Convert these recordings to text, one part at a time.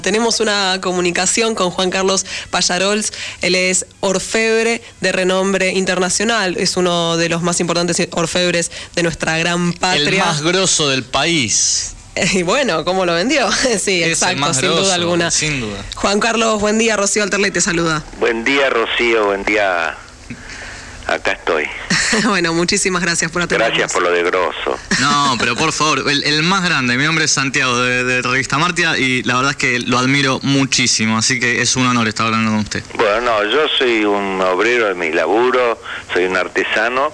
Tenemos una comunicación con Juan Carlos Pallarols. Él es orfebre de renombre internacional, es uno de los más importantes orfebres de nuestra gran patria. El más grosso del país. Y bueno, ¿cómo lo vendió? Sí, es exacto, el más sin grosso, duda alguna. Sin duda. Juan Carlos, buen día. Rocío Alterley te saluda. Buen día, Rocío, buen día. Acá estoy. Bueno, muchísimas gracias por atendernos. Gracias por lo de grosso. No, pero por favor, el más grande. Mi nombre es Santiago de Revista Martia y la verdad es que lo admiro muchísimo, así que es un honor estar hablando con usted. Bueno, no, yo soy un obrero de mi laburo, soy un artesano.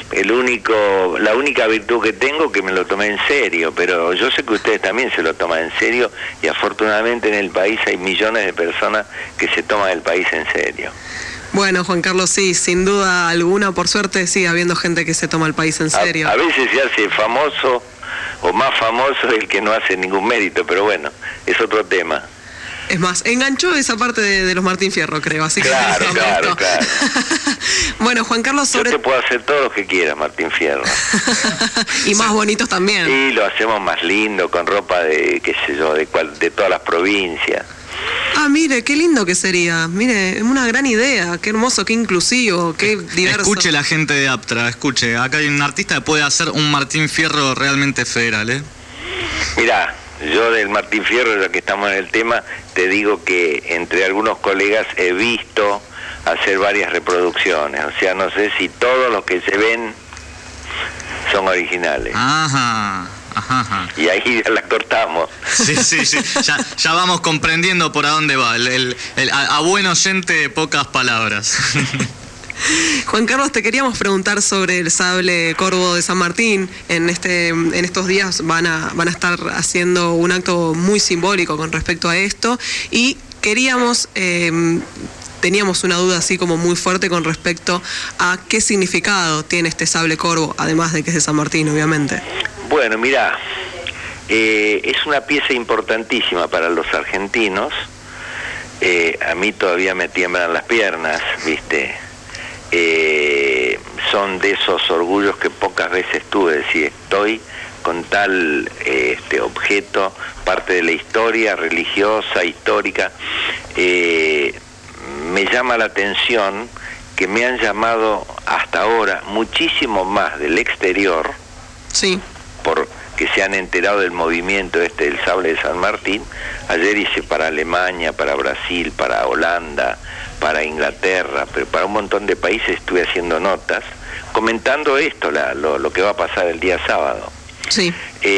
La única virtud que tengo es que me lo tomé en serio, pero yo sé que ustedes también se lo toman en serio y afortunadamente en el país hay millones de personas que se toman el país en serio. Bueno, Juan Carlos, sí, sin duda alguna, por suerte sigue habiendo gente que se toma el país en serio. A veces se hace famoso o más famoso el que no hace ningún mérito, pero bueno, es otro tema. Es más, enganchó esa parte de los Martín Fierro, creo, así claro, que... Claro. Bueno, Juan Carlos, Yo te puedo hacer todo lo que quieras, Martín Fierro. Y más bonitos también. Sí, lo hacemos más lindo, con ropa de, qué sé yo, de todas las provincias. Ah, mire, qué lindo que sería. Mire, es una gran idea. Qué hermoso, qué inclusivo, qué diverso. Escuche la gente de Aptra, escuche. Acá hay un artista que puede hacer un Martín Fierro realmente federal, ¿eh? Mirá, yo del Martín Fierro, ya que estamos en el tema, te digo que entre algunos colegas he visto hacer varias reproducciones. O sea, no sé si todos los que se ven son originales. Ajá. Ajá. Y ahí la cortamos. Sí. Ya vamos comprendiendo por a dónde va. A buen oyente, pocas palabras. Juan Carlos, te queríamos preguntar sobre el sable corvo de San Martín. En estos días van a estar haciendo un acto muy simbólico con respecto a esto. Y queríamos... Teníamos una duda así como muy fuerte con respecto a qué significado tiene este sable corvo, además de que es de San Martín, obviamente. Bueno, mirá, es una pieza importantísima para los argentinos. A mí todavía me tiemblan las piernas, ¿viste? Son de esos orgullos que pocas veces tuve, es decir, estoy con tal objeto, parte de la historia religiosa, histórica. Me llama la atención que me han llamado hasta ahora muchísimo más del exterior, sí, porque se han enterado del movimiento del sable de San Martín. Ayer hice para Alemania, para Brasil, para Holanda, para Inglaterra, pero para un montón de países estuve haciendo notas, comentando esto, lo que va a pasar el día sábado. Sí.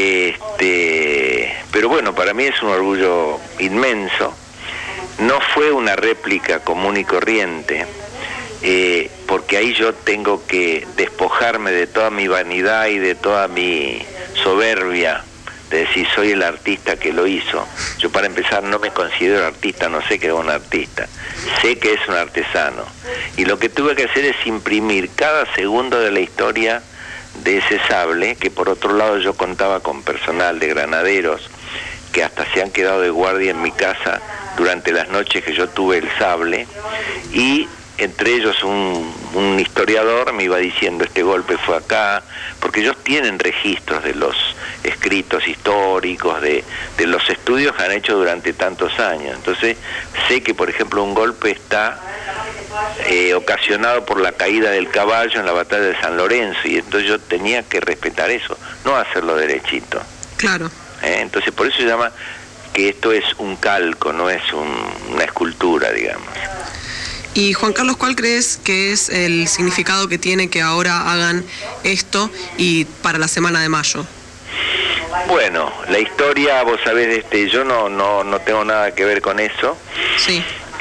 Pero bueno, para mí es un orgullo inmenso. No fue una réplica común y corriente, porque ahí yo tengo que despojarme de toda mi vanidad y de toda mi soberbia, de decir soy el artista que lo hizo. Yo, para empezar, no me considero artista, no sé que es un artista, sé que es un artesano. Y lo que tuve que hacer es imprimir cada segundo de la historia de ese sable, que por otro lado yo contaba con personal de granaderos que hasta se han quedado de guardia en mi casa durante las noches que yo tuve el sable, y entre ellos un historiador me iba diciendo este golpe fue acá, porque ellos tienen registros de los escritos históricos, de los estudios que han hecho durante tantos años. Entonces sé que, por ejemplo, un golpe está ocasionado por la caída del caballo en la batalla de San Lorenzo, y entonces yo tenía que respetar eso, no hacerlo derechito. Claro. Entonces por eso se llama que esto es un calco, no es una escultura, digamos. Y Juan Carlos, ¿cuál crees que es el significado que tiene que ahora hagan esto y para la semana de mayo? Bueno, la historia, vos sabés, yo no tengo nada que ver con eso. Sí.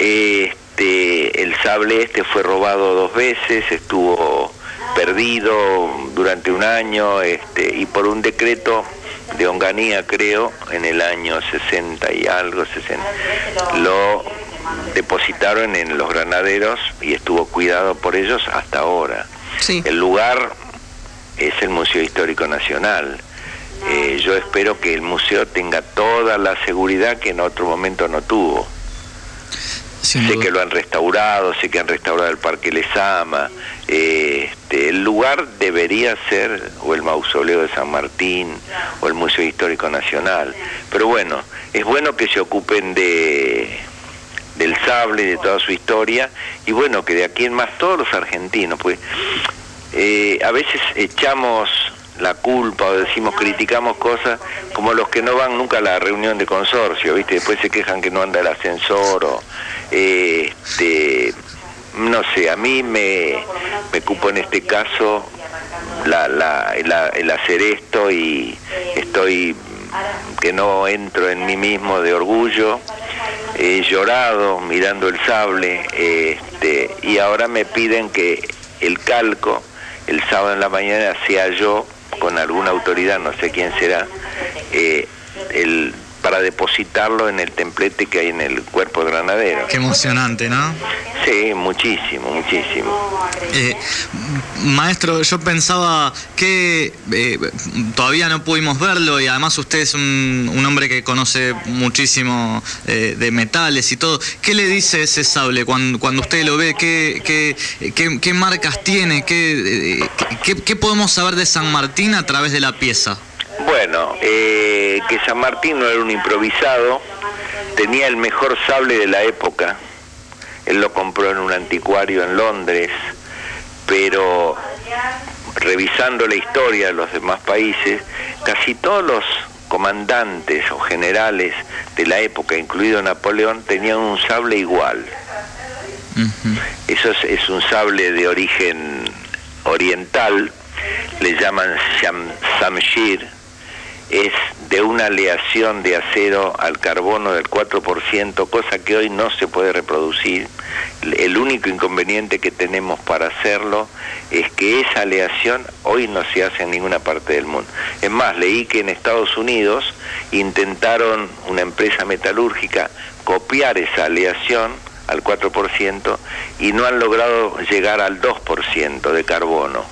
El sable fue robado 2 veces, estuvo perdido durante un año, y por un decreto de Onganía, creo, en el año 60 y algo, 60, lo depositaron en los granaderos y estuvo cuidado por ellos hasta ahora. Sí. El lugar es el Museo Histórico Nacional. Yo espero que el museo tenga toda la seguridad que en otro momento no tuvo. Sé que lo han restaurado, sé que han restaurado el Parque Lezama. El lugar debería ser o el Mausoleo de San Martín o el Museo Histórico Nacional. Pero bueno, es bueno que se ocupen del sable, de toda su historia, y bueno, que de aquí en más todos los argentinos, pues a veces echamos la culpa o decimos, criticamos cosas como los que no van nunca a la reunión de consorcio, ¿viste? Después se quejan que no anda el ascensor o no sé, a mí me cupo en este caso el hacer esto, y estoy que no entro en mí mismo de orgullo. He llorado mirando el sable, y ahora me piden que el calco el sábado en la mañana sea yo, con alguna autoridad, no sé quién será, para depositarlo en el templete que hay en el cuerpo granadero. Qué emocionante, ¿no? Sí, muchísimo, muchísimo. Maestro, yo pensaba que todavía no pudimos verlo, y además usted es un hombre que conoce muchísimo de metales y todo. ¿Qué le dice ese sable cuando usted lo ve? ¿Qué marcas tiene? ¿Qué podemos saber de San Martín a través de la pieza? Bueno, que San Martín no era un improvisado, tenía el mejor sable de la época. Él lo compró en un anticuario en Londres, pero revisando la historia de los demás países, casi todos los comandantes o generales de la época, incluido Napoleón, tenían un sable igual. Uh-huh. Eso es un sable de origen oriental, le llaman Shamshir. Es de una aleación de acero al carbono del 4%, cosa que hoy no se puede reproducir. El único inconveniente que tenemos para hacerlo es que esa aleación hoy no se hace en ninguna parte del mundo. Es más, leí que en Estados Unidos intentaron una empresa metalúrgica copiar esa aleación al 4% y no han logrado llegar al 2% de carbono.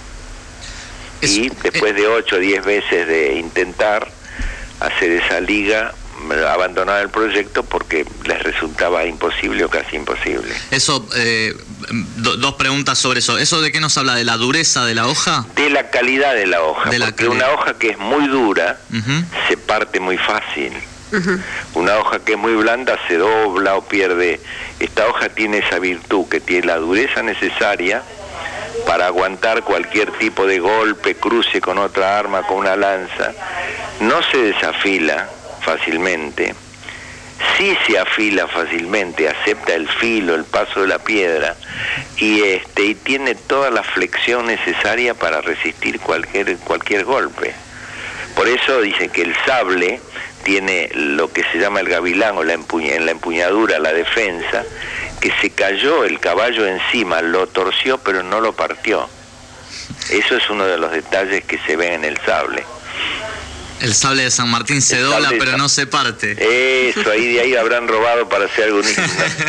Y después de 8 o 10 veces de intentar hacer esa liga, abandonaron el proyecto porque les resultaba imposible o casi imposible. Eso, dos preguntas sobre eso. ¿Eso de qué nos habla? ¿De la dureza de la hoja? De la calidad de la hoja, porque una hoja que es muy dura, uh-huh, se parte muy fácil. Uh-huh. Una hoja que es muy blanda se dobla o pierde. Esta hoja tiene esa virtud, que tiene la dureza necesaria para aguantar cualquier tipo de golpe, cruce con otra arma, con una lanza. No se desafila fácilmente, sí se afila fácilmente, acepta el filo, el paso de la piedra, y tiene toda la flexión necesaria para resistir cualquier golpe. Por eso dicen que el sable tiene lo que se llama el gavilán, o en la empuñadura, la defensa, que se cayó el caballo encima, lo torció pero no lo partió. Eso es uno de los detalles que se ven en el sable. El sable de San Martín se dobla pero no se parte. Eso, de ahí habrán robado para hacer algún himno.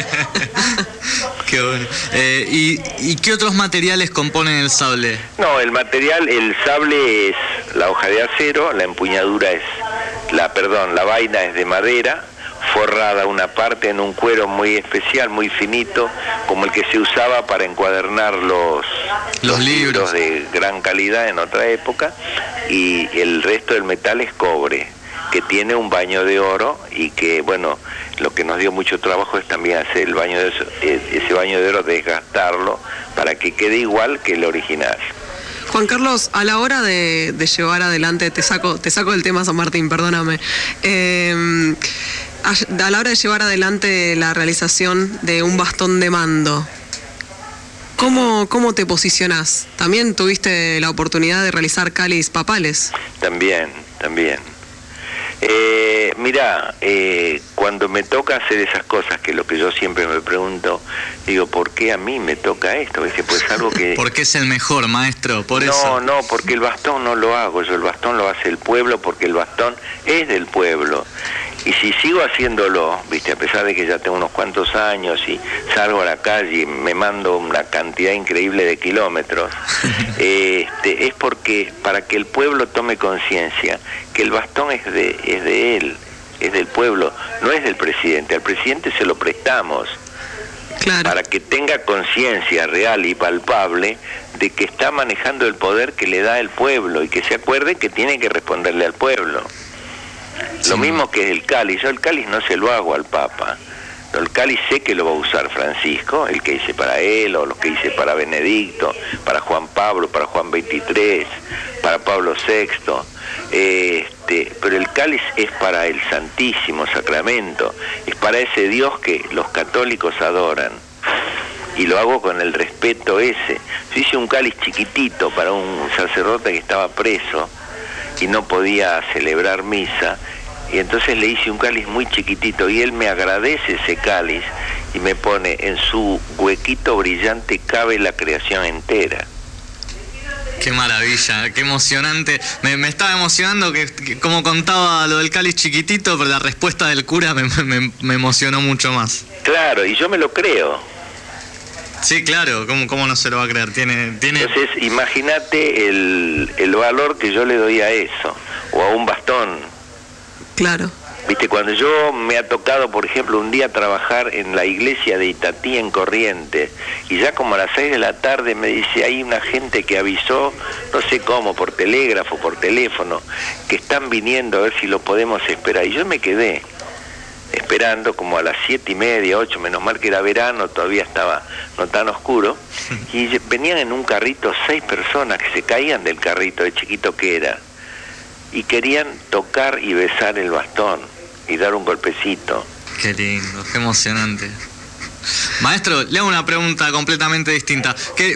Qué bueno. ¿Y qué otros materiales componen el sable? No, el sable es la hoja de acero, la empuñadura la vaina es de madera, forrada una parte en un cuero muy especial, muy finito, como el que se usaba para encuadernar los libros de gran calidad en otra época, y el resto del metal es cobre, que tiene un baño de oro, y que, bueno, lo que nos dio mucho trabajo es también hacer ese baño de oro, desgastarlo, para que quede igual que el original. Juan Carlos, a la hora de llevar adelante, te saco del tema San Martín, perdóname, a la hora de llevar adelante la realización de un bastón de mando, ¿cómo te posicionás? ¿También tuviste la oportunidad de realizar cáliz papales? También. Mirá, cuando me toca hacer esas cosas, que es lo que yo siempre me pregunto, digo, ¿por qué a mí me toca esto? ¿Viste? Pues algo que... Porque es el mejor, maestro, por eso. No, porque el bastón no lo hago yo, el bastón lo hace el pueblo, porque el bastón es del pueblo. Y si sigo haciéndolo, viste, a pesar de que ya tengo unos cuantos años y salgo a la calle y me mando una cantidad increíble de kilómetros, es porque para que el pueblo tome conciencia que el bastón es de él, es del pueblo, no es del presidente. Al presidente se lo prestamos. Claro. Para que tenga conciencia real y palpable de que está manejando el poder que le da el pueblo, y que se acuerde que tiene que responderle al pueblo. Lo mismo que el cáliz. Yo el cáliz no se lo hago al Papa. El cáliz sé que lo va a usar Francisco, el que hice para él, o los que hice para Benedicto, para Juan Pablo, para Juan XXIII, para Pablo VI. Pero el cáliz es para el Santísimo Sacramento, es para ese Dios que los católicos adoran. Y lo hago con el respeto ese. Yo hice un cáliz chiquitito para un sacerdote que estaba preso y no podía celebrar misa, y entonces le hice un cáliz muy chiquitito y él me agradece ese cáliz y me pone: en su huequito brillante cabe la creación entera. Qué maravilla, qué emocionante. Me estaba emocionando que como contaba lo del cáliz chiquitito, pero la respuesta del cura me emocionó mucho más. Claro, y yo me lo creo. Sí, claro, ¿cómo no se lo va a creer? Tiene... Entonces, imagínate el valor que yo le doy a eso, o a un bastón. Claro. Viste, cuando yo me ha tocado, por ejemplo, un día trabajar en la iglesia de Itatí en Corrientes, y ya como a las 6 de la tarde me dice: hay una gente que avisó, no sé cómo, por telégrafo, por teléfono, que están viniendo a ver si lo podemos esperar. Y yo me quedé esperando como a las 7:30, 8, menos mal que era verano, todavía estaba no tan oscuro, y venían en un carrito 6 personas que se caían del carrito, de chiquito que era, y querían tocar y besar el bastón y dar un golpecito. Qué lindo, qué emocionante. Maestro, le hago una pregunta completamente distinta.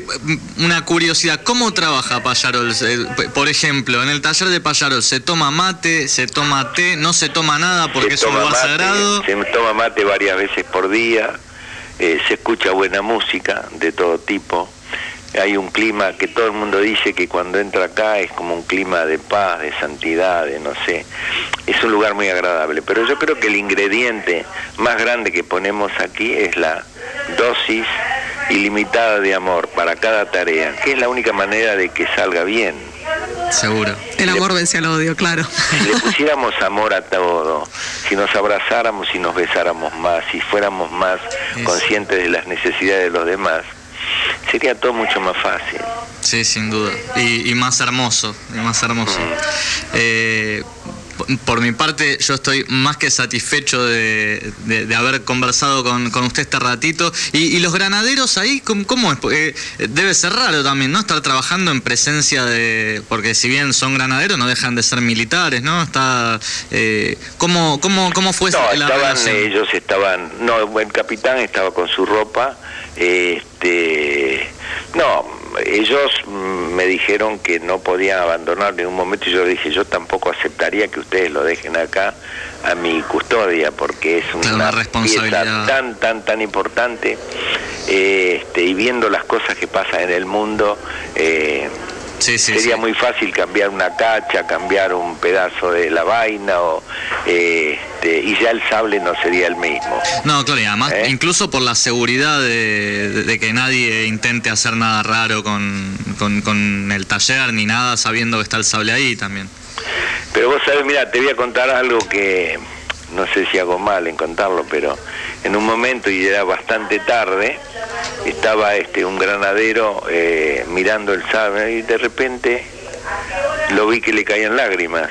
Una curiosidad, ¿cómo trabaja Pallarol? Por ejemplo, en el taller de Pallarol, ¿se toma mate, se toma té, no se toma nada porque es un lugar sagrado? Se toma mate varias veces por día, se escucha buena música de todo tipo. Hay un clima que todo el mundo dice que cuando entra acá es como un clima de paz, de santidad, de no sé. Es un lugar muy agradable, pero yo creo que el ingrediente más grande que ponemos aquí es la dosis ilimitada de amor para cada tarea, que es la única manera de que salga bien. Seguro. El amor vence al odio, claro. Si le pusiéramos amor a todo, si nos abrazáramos y nos besáramos más, si fuéramos más conscientes de las necesidades de los demás, sería todo mucho más fácil. Sí, sin duda. Y más hermoso, Por mi parte, yo estoy más que satisfecho de haber conversado con usted este ratito. ¿Y los granaderos ahí, cómo es? Debe ser raro también, ¿no? Estar trabajando en presencia de... Porque si bien son granaderos, no dejan de ser militares, ¿no? ¿Cómo fue la relación? Ellos estaban... No, el capitán estaba con su ropa. Ellos me dijeron que no podían abandonarlo en un momento, y yo dije: yo tampoco aceptaría que ustedes lo dejen acá a mi custodia, porque es una responsabilidad tan importante, y viendo las cosas que pasan en el mundo, sería muy fácil cambiar una cacha, cambiar un pedazo de la vaina, y ya el sable no sería el mismo. No, claro, y además incluso por la seguridad de que nadie intente hacer nada raro con el taller ni nada, sabiendo que está el sable ahí también. Pero vos sabés, mira, te voy a contar algo que no sé si hago mal en contarlo, pero en un momento, y era bastante tarde, estaba un granadero mirando el sable, y de repente lo vi que le caían lágrimas.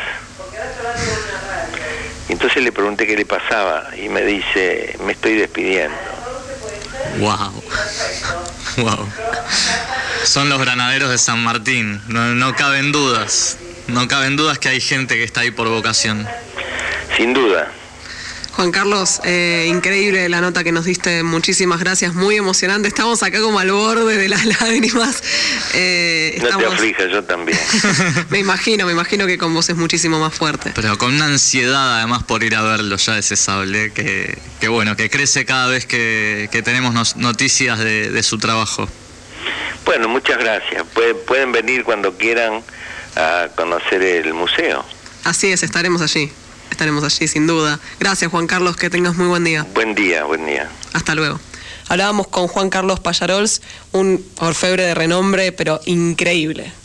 Entonces le pregunté qué le pasaba, y me dice: me estoy despidiendo. Wow. Son los granaderos de San Martín, no caben dudas. No caben dudas que hay gente que está ahí por vocación. Sin duda. Juan Carlos, increíble la nota que nos diste, muchísimas gracias, muy emocionante, estamos acá como al borde de las lágrimas. No te aflijas, yo también. me imagino que con vos es muchísimo más fuerte. Pero con una ansiedad además por ir a verlo ya ese sable, que bueno, que crece cada vez que tenemos noticias de su trabajo. Bueno, muchas gracias, pueden venir cuando quieran a conocer el museo. Así es, estaremos allí sin duda. Gracias, Juan Carlos, que tengas muy buen día. Buen día. Hasta luego. Hablábamos con Juan Carlos Pallarols, un orfebre de renombre, pero increíble.